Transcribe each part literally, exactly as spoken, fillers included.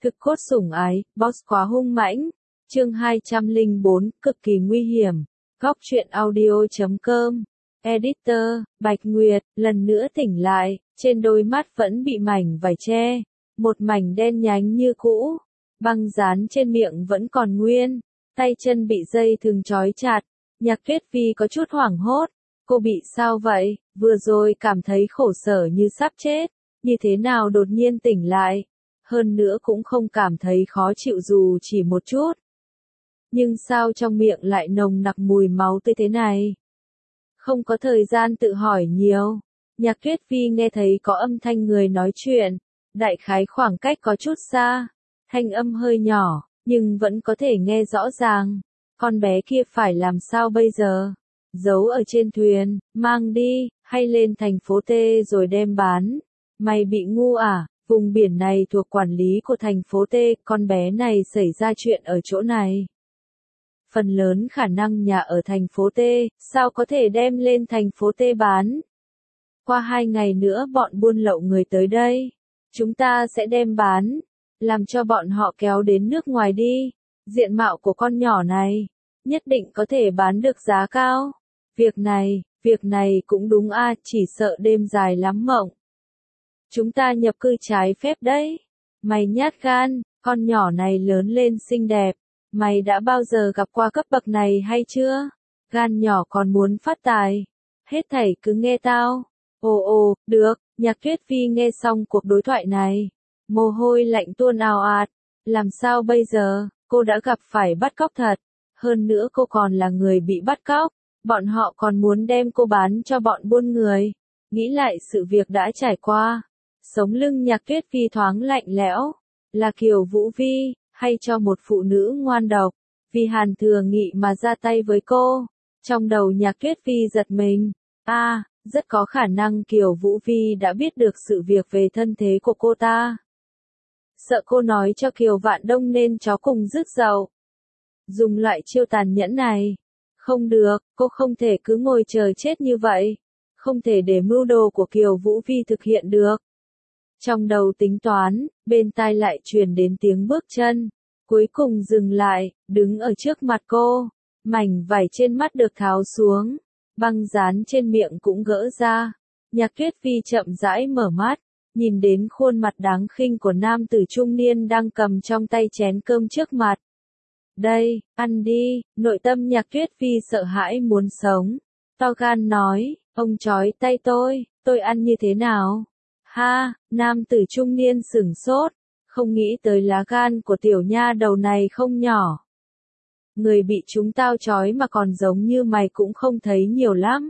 Thực cốt sủng ái, boss quá hung mãnh. Chương hai trăm lẻ bốn, cực kỳ nguy hiểm. Góc truyện audio chấm com. Editor, Bạch Nguyệt, lần nữa tỉnh lại, trên đôi mắt vẫn bị mảnh vải che. Một mảnh đen nhánh như cũ. Băng dán trên miệng vẫn còn nguyên. Tay chân bị dây thừng trói chặt. Nhạc Tuyết Vi có chút hoảng hốt. Cô bị sao vậy? Vừa rồi cảm thấy khổ sở như sắp chết. Như thế nào đột nhiên tỉnh lại? Hơn nữa cũng không cảm thấy khó chịu dù chỉ một chút. Nhưng sao trong miệng lại nồng nặc mùi máu tươi thế này? Không có thời gian tự hỏi nhiều. Nhạc Tuyết Vi nghe thấy có âm thanh người nói chuyện. Đại khái khoảng cách có chút xa. Thanh âm hơi nhỏ, nhưng vẫn có thể nghe rõ ràng. Con bé kia phải làm sao bây giờ? Giấu ở trên thuyền, mang đi, hay lên thành phố T rồi đem bán? Mày bị ngu à? Vùng biển này thuộc quản lý của thành phố T, con bé này xảy ra chuyện ở chỗ này. Phần lớn khả năng nhà ở thành phố T, sao có thể đem lên thành phố T bán? Qua hai ngày nữa bọn buôn lậu người tới đây. Chúng ta sẽ đem bán, làm cho bọn họ kéo đến nước ngoài đi. Diện mạo của con nhỏ này, nhất định có thể bán được giá cao. Việc này, việc này cũng đúng a, chỉ sợ đêm dài lắm mộng. Chúng ta nhập cư trái phép đấy. Mày nhát gan, con nhỏ này lớn lên xinh đẹp. Mày đã bao giờ gặp qua cấp bậc này hay chưa? Gan nhỏ còn muốn phát tài. Hết thảy cứ nghe tao. Ồ ồ, được, Nhạc Tuyết Vi nghe xong cuộc đối thoại này. Mồ hôi lạnh tuôn ào ạt. Làm sao bây giờ, cô đã gặp phải bắt cóc thật. Hơn nữa cô còn là người bị bắt cóc. Bọn họ còn muốn đem cô bán cho bọn buôn người. Nghĩ lại sự việc đã trải qua. Sống lưng Nhạc Tuyết Vi thoáng lạnh lẽo. Là Kiều Vũ Vi, hay cho một phụ nữ ngoan độc. Vì Hàn Thừa Nghị mà ra tay với cô. Trong đầu Nhạc Tuyết Vi giật mình. a à, rất có khả năng Kiều Vũ Vi đã biết được sự việc về thân thế của cô ta. Sợ cô nói cho Kiều Vạn Đông nên chó cùng rước dậu. Dùng loại chiêu tàn nhẫn này. Không được, cô không thể cứ ngồi chờ chết như vậy. Không thể để mưu đồ của Kiều Vũ Vi thực hiện được. Trong đầu tính toán, bên tai lại truyền đến tiếng bước chân. Cuối cùng dừng lại, đứng ở trước mặt cô. Mảnh vải trên mắt được tháo xuống. Băng dán trên miệng cũng gỡ ra. Nhạc Tuyết Vi chậm rãi mở mắt. Nhìn đến khuôn mặt đáng khinh của nam tử trung niên đang cầm trong tay chén cơm trước mặt. Đây, ăn đi, nội tâm Nhạc Tuyết Vi sợ hãi muốn sống. To gan nói, ông trói tay tôi, tôi ăn như thế nào? Ha, nam tử trung niên sửng sốt, không nghĩ tới lá gan của tiểu nha đầu này không nhỏ. Người bị chúng tao trói mà còn giống như mày cũng không thấy nhiều lắm.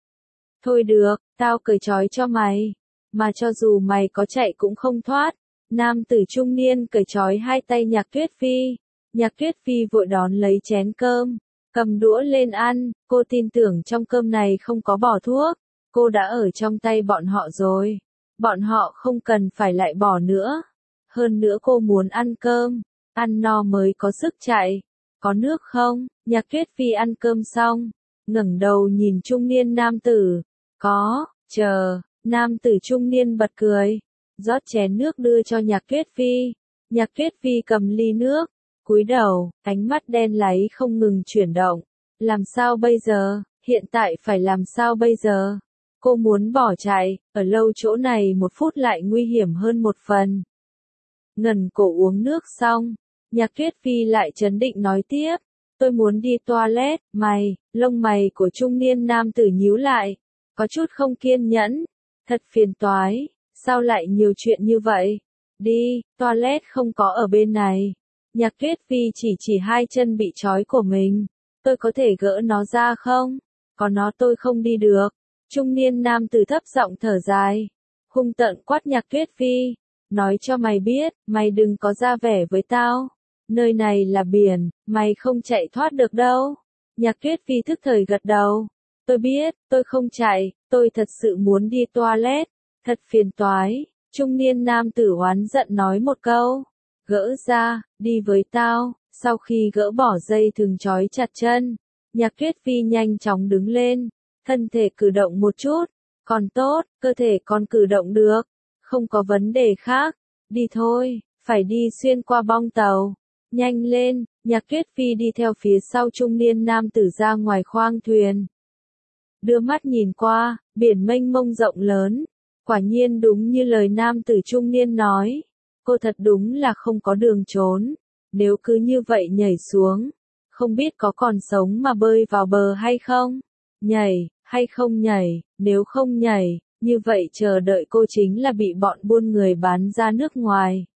Thôi được, tao cởi trói cho mày. Mà cho dù mày có chạy cũng không thoát. Nam tử trung niên cởi trói hai tay Nhạc Tuyết Vi. Nhạc Tuyết Vi vội đón lấy chén cơm, cầm đũa lên ăn. Cô tin tưởng trong cơm này không có bỏ thuốc. Cô đã ở trong tay bọn họ rồi. Bọn họ không cần phải lại bỏ nữa. Hơn nữa cô muốn ăn cơm, ăn no mới có sức chạy. Có nước không? Nhạc Tuyết Vi ăn cơm xong, ngẩng đầu nhìn trung niên nam tử. Có, chờ. Nam tử trung niên bật cười, rót chén nước đưa cho Nhạc Tuyết Vi. Nhạc Tuyết Vi cầm ly nước, cúi đầu, ánh mắt đen láy không ngừng chuyển động. Làm sao bây giờ? Hiện tại phải làm sao bây giờ? Cô muốn bỏ chạy, ở lâu chỗ này một phút lại nguy hiểm hơn một phần. Ngần cổ uống nước xong, Nhạc Tuyết Vi lại trấn định nói tiếp. Tôi muốn đi toilet, mày, lông mày của trung niên nam tử nhíu lại. Có chút không kiên nhẫn. Thật phiền toái, sao lại nhiều chuyện như vậy? Đi, toilet không có ở bên này. Nhạc Tuyết Vi chỉ chỉ hai chân bị trói của mình. Tôi có thể gỡ nó ra không? Có nó tôi không đi được. Trung niên nam tử thấp giọng thở dài. Hung tợn quát Nhạc Tuyết Vi. Nói cho mày biết, mày đừng có ra vẻ với tao. Nơi này là biển, mày không chạy thoát được đâu. Nhạc Tuyết Vi thức thời gật đầu. Tôi biết, tôi không chạy, tôi thật sự muốn đi toilet. Thật phiền toái. Trung niên nam tử oán giận nói một câu. Gỡ ra, đi với tao. Sau khi gỡ bỏ dây thừng trói chặt chân, Nhạc Tuyết Vi nhanh chóng đứng lên. Thân thể cử động một chút. Còn tốt, cơ thể còn cử động được. Không có vấn đề khác. Đi thôi. phải đi xuyên qua bong tàu. Nhanh lên, Nhạc Tuyết Phi đi theo phía sau trung niên nam tử ra ngoài khoang thuyền. Đưa mắt nhìn qua, biển mênh mông rộng lớn. Quả nhiên đúng như lời nam tử trung niên nói. Cô thật đúng là không có đường trốn. Nếu cứ như vậy nhảy xuống, không biết có còn sống mà bơi vào bờ hay không? Nhảy, hay không nhảy, nếu không nhảy, như vậy chờ đợi cô chính là bị bọn buôn người bán ra nước ngoài.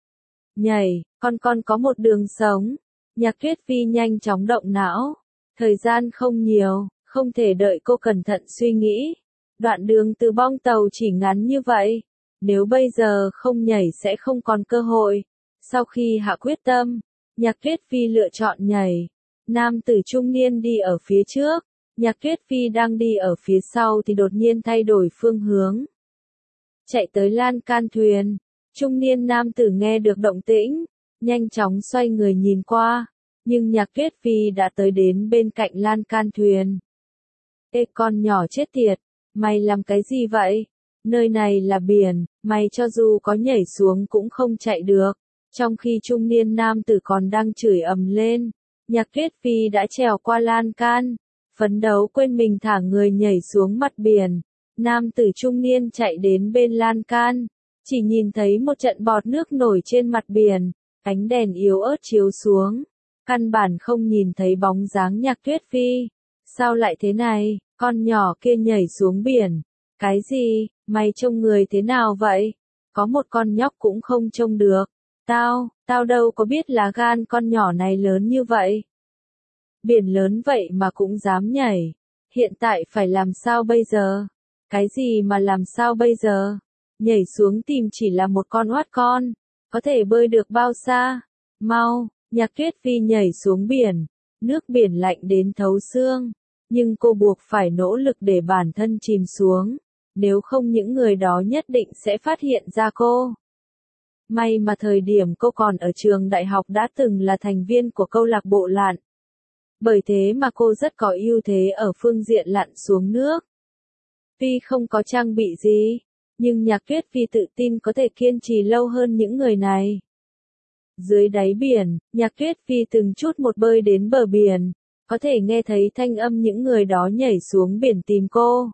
Nhảy, con con có một đường sống. Nhạc Tuyết Phi nhanh chóng động não. Thời gian không nhiều, không thể đợi cô cẩn thận suy nghĩ. Đoạn đường từ bong tàu chỉ ngắn như vậy. Nếu bây giờ không nhảy sẽ không còn cơ hội. Sau khi hạ quyết tâm, Nhạc Tuyết Phi lựa chọn nhảy. Nam tử trung niên đi ở phía trước. Nhạc Tuyết Phi đang đi ở phía sau thì đột nhiên thay đổi phương hướng. Chạy tới lan can thuyền. Trung niên nam tử nghe được động tĩnh, nhanh chóng xoay người nhìn qua, nhưng Nhạc Tuyết Phi đã tới đến bên cạnh lan can thuyền. Ê con nhỏ chết tiệt, mày làm cái gì vậy? Nơi này là biển, mày cho dù có nhảy xuống cũng không chạy được. Trong khi trung niên nam tử còn đang chửi ầm lên, Nhạc Tuyết Phi đã trèo qua lan can, phấn đấu quên mình thả người nhảy xuống mặt biển. Nam tử trung niên chạy đến bên lan can. Chỉ nhìn thấy một trận bọt nước nổi trên mặt biển, ánh đèn yếu ớt chiếu xuống, căn bản không nhìn thấy bóng dáng Nhạc Tuyết Phi. Sao lại thế này, con nhỏ kia nhảy xuống biển? Cái gì, mày trông người thế nào vậy? Có một con nhóc cũng không trông được. Tao, tao đâu có biết là gan con nhỏ này lớn như vậy. Biển lớn vậy mà cũng dám nhảy. Hiện tại phải làm sao bây giờ? Cái gì mà làm sao bây giờ? Nhảy xuống tìm chỉ là một con oát con, có thể bơi được bao xa? Mau, Nhạc Tuyết Phi nhảy xuống biển, nước biển lạnh đến thấu xương, nhưng cô buộc phải nỗ lực để bản thân chìm xuống, nếu không những người đó nhất định sẽ phát hiện ra cô. May mà thời điểm cô còn ở trường đại học đã từng là thành viên của câu lạc bộ lặn. Bởi thế mà cô rất có ưu thế ở phương diện lặn xuống nước. Tuy không có trang bị gì, nhưng Nhạc Tuyết Phi tự tin có thể kiên trì lâu hơn những người này. Dưới đáy biển, Nhạc Tuyết Phi từng chút một bơi đến bờ biển, có thể nghe thấy thanh âm những người đó nhảy xuống biển tìm cô.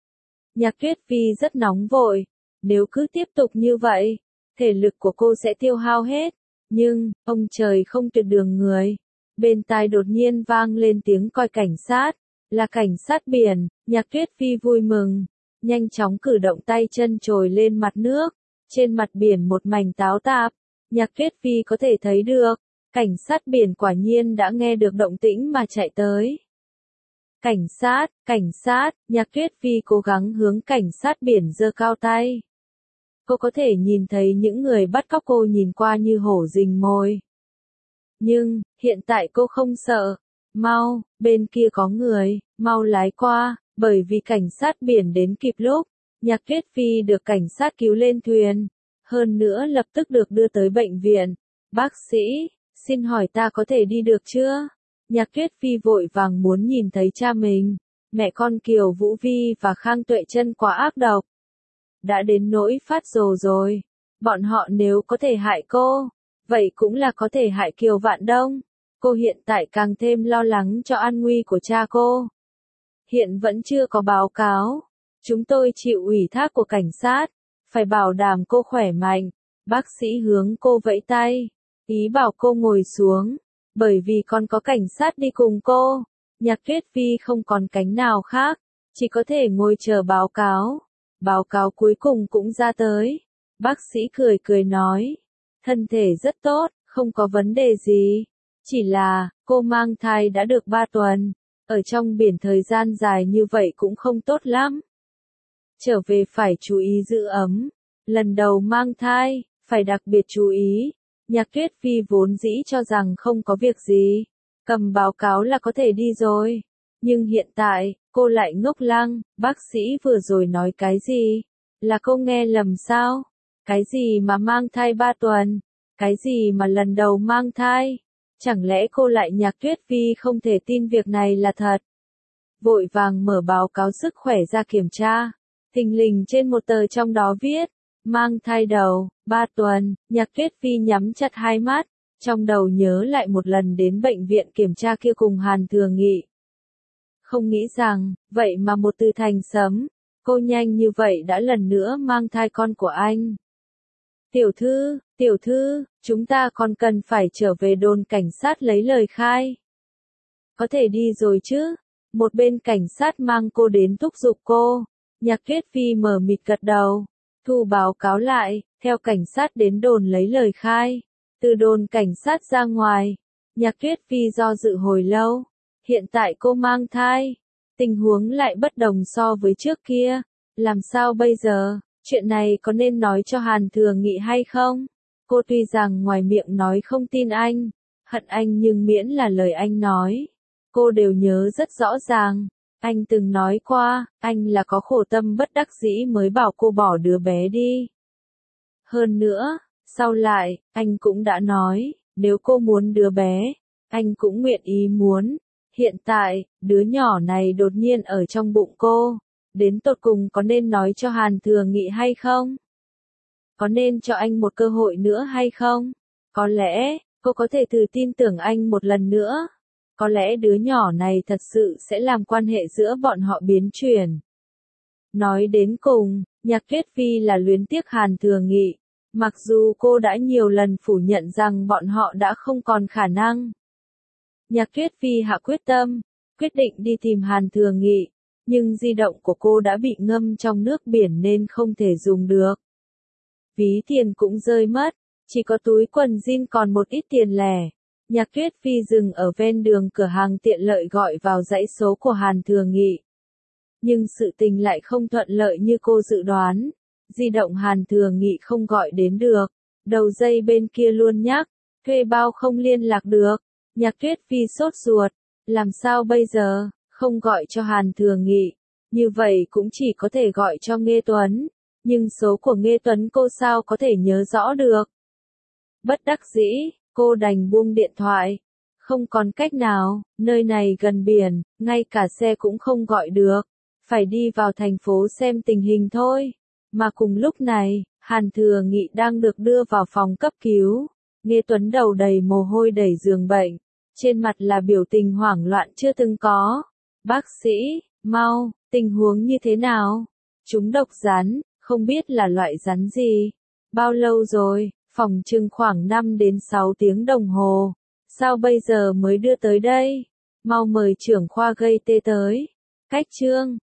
Nhạc Tuyết Phi rất nóng vội, nếu cứ tiếp tục như vậy, thể lực của cô sẽ tiêu hao hết. Nhưng, ông trời không tuyệt đường người. Bên tai đột nhiên vang lên tiếng còi cảnh sát, là cảnh sát biển. Nhạc Tuyết Phi vui mừng, nhanh chóng cử động tay chân trồi lên mặt nước. Trên mặt biển một mảnh táo tạp, Nhạc Tuyết Phi có thể thấy được, cảnh sát biển quả nhiên đã nghe được động tĩnh mà chạy tới. Cảnh sát, cảnh sát, Nhạc Tuyết Phi cố gắng hướng cảnh sát biển giơ cao tay. Cô có thể nhìn thấy những người bắt cóc cô nhìn qua như hổ rình mồi. Nhưng, hiện tại cô không sợ. Mau, bên kia có người, mau lái qua, bởi vì cảnh sát biển đến kịp lúc. Nhạc Tuyết Phi được cảnh sát cứu lên thuyền. Hơn nữa lập tức được đưa tới bệnh viện. Bác sĩ, xin hỏi ta có thể đi được chưa? Nhạc Tuyết Phi vội vàng muốn nhìn thấy cha mình. Mẹ con Kiều Vũ Vi và Khang Tuệ Chân quá ác độc. Đã đến nỗi phát rồ rồi. Bọn họ nếu có thể hại cô, vậy cũng là có thể hại Kiều Vạn Đông. Cô hiện tại càng thêm lo lắng cho an nguy của cha cô. Hiện vẫn chưa có báo cáo. Chúng tôi chịu ủy thác của cảnh sát, phải bảo đảm cô khỏe mạnh. Bác sĩ hướng cô vẫy tay, ý bảo cô ngồi xuống, bởi vì còn có cảnh sát đi cùng cô. Nhạc Tuyết Phi không còn cánh nào khác, chỉ có thể ngồi chờ báo cáo. Báo cáo cuối cùng cũng ra tới. Bác sĩ cười cười nói, thân thể rất tốt, không có vấn đề gì. Chỉ là, cô mang thai đã được ba tuần, ở trong biển thời gian dài như vậy cũng không tốt lắm. Trở về phải chú ý giữ ấm. Lần đầu mang thai, phải đặc biệt chú ý. Nhạc Tuyết Phi vốn dĩ cho rằng không có việc gì, cầm báo cáo là có thể đi rồi. Nhưng hiện tại, cô lại ngốc lăng, bác sĩ vừa rồi nói cái gì? Là cô nghe lầm sao? Cái gì mà mang thai ba tuần? Cái gì mà lần đầu mang thai? Chẳng lẽ cô lại Nhạc Tuyết Phi không thể tin việc này là thật? Vội vàng mở báo cáo sức khỏe ra kiểm tra. Thình lình trên một tờ trong đó viết, mang thai đầu, ba tuần, Nhạc Tuyết Phi nhắm chặt hai mắt, trong đầu nhớ lại một lần đến bệnh viện kiểm tra kia cùng Hàn Thừa Nghị. Không nghĩ rằng, vậy mà một từ thành sấm, cô nhanh như vậy đã lần nữa mang thai con của anh. Tiểu thư, tiểu thư, chúng ta còn cần phải trở về đồn cảnh sát lấy lời khai. Có thể đi rồi chứ? Một bên cảnh sát mang cô đến thúc giục cô. Nhạc Tuyết Phi mờ mịt gật đầu. Thu báo cáo lại, theo cảnh sát đến đồn lấy lời khai. Từ đồn cảnh sát ra ngoài, Nhạc Tuyết Phi do dự hồi lâu. Hiện tại cô mang thai. Tình huống lại bất đồng so với trước kia. Làm sao bây giờ? Chuyện này có nên nói cho Hàn Thừa Nghị hay không? Cô tuy rằng ngoài miệng nói không tin anh, hận anh nhưng miễn là lời anh nói. Cô đều nhớ rất rõ ràng. Anh từng nói qua, anh là có khổ tâm bất đắc dĩ mới bảo cô bỏ đứa bé đi. Hơn nữa, sau lại, anh cũng đã nói, nếu cô muốn đứa bé, anh cũng nguyện ý muốn. Hiện tại, đứa nhỏ này đột nhiên ở trong bụng cô. Đến tột cùng có nên nói cho Hàn Thừa Nghị hay không? Có nên cho anh một cơ hội nữa hay không? Có lẽ, cô có thể thử tin tưởng anh một lần nữa. Có lẽ đứa nhỏ này thật sự sẽ làm quan hệ giữa bọn họ biến chuyển. Nói đến cùng, Nhạc Tuyết Phi là luyến tiếc Hàn Thừa Nghị. Mặc dù cô đã nhiều lần phủ nhận rằng bọn họ đã không còn khả năng. Nhạc Tuyết Phi hạ quyết tâm, quyết định đi tìm Hàn Thừa Nghị. Nhưng di động của cô đã bị ngâm trong nước biển nên không thể dùng được. Ví tiền cũng rơi mất, chỉ có túi quần jean còn một ít tiền lẻ. Nhạc Tuyết Phi dừng ở ven đường cửa hàng tiện lợi gọi vào dãy số của Hàn Thừa Nghị. Nhưng sự tình lại không thuận lợi như cô dự đoán. Di động Hàn Thừa Nghị không gọi đến được. Đầu dây bên kia luôn nhắc, thuê bao không liên lạc được. Nhạc Tuyết Phi sốt ruột, làm sao bây giờ? Không gọi cho Hàn Thừa Nghị, như vậy cũng chỉ có thể gọi cho Nghê Tuấn, nhưng số của Nghê Tuấn cô sao có thể nhớ rõ được. Bất đắc dĩ, cô đành buông điện thoại, không còn cách nào, nơi này gần biển, ngay cả xe cũng không gọi được, phải đi vào thành phố xem tình hình thôi. Mà cùng lúc này, Hàn Thừa Nghị đang được đưa vào phòng cấp cứu, Nghê Tuấn đầu đầy mồ hôi đẩy giường bệnh, trên mặt là biểu tình hoảng loạn chưa từng có. Bác sĩ, mau, tình huống như thế nào? Chúng độc rắn, không biết là loại rắn gì. Bao lâu rồi? Phòng chừng khoảng năm đến sáu tiếng đồng hồ. Sao bây giờ mới đưa tới đây? Mau mời trưởng khoa gây tê tới. Cách chương